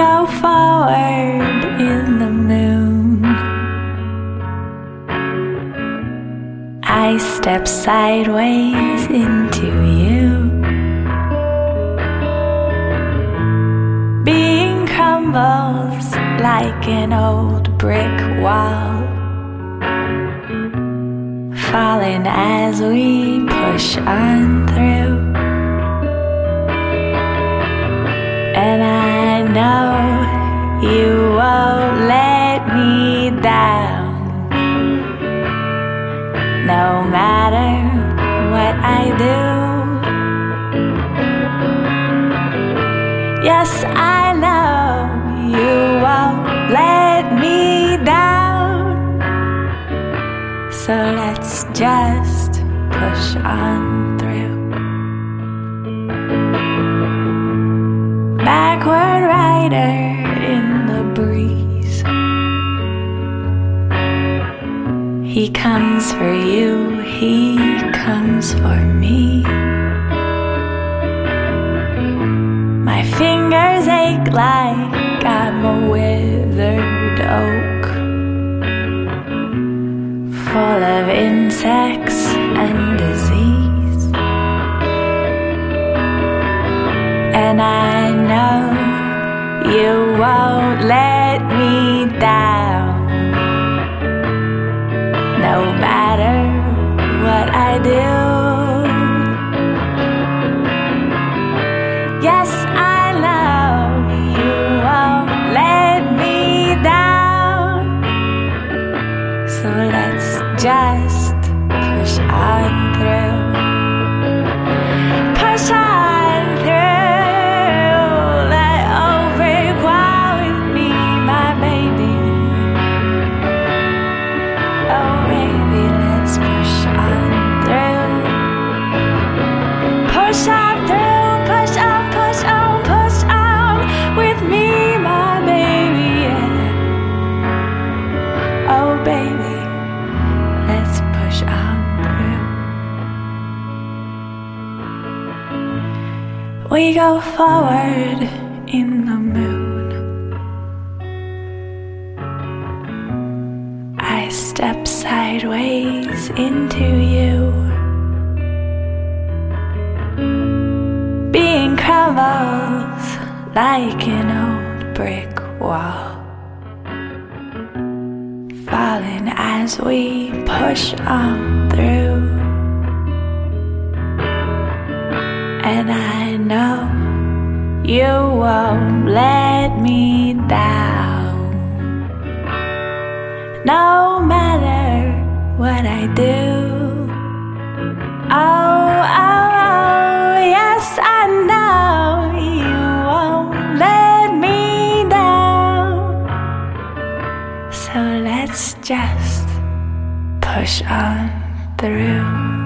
go forward in the moon. I step sideways into you. Being crumbles like an old brick wall, falling as we push on through. And I know you won't let me down, no matter what I do. Yes, I know you won't let me down, so let's just push on through. Backward rider in the breeze, he comes for you, he comes for me. My fingers ache like I'm a withered oak, full of insects and disease. And I know you won't let me down, no matter what I do. Yes, I know you won't let me down, so let's just push on through. Push on through, let overwhelm me, my baby. Oh baby, let's push on through. Push on through, push on, push on, push on with me, my baby, yeah. Oh baby, let's push on through. We go forward in the moon. I step sideways into you. Being crumbles like an old brick wall, falling as we push on through. And I know you won't let me down, no matter what I do. Oh, yes, I know you won't let me down, so let's just push on through.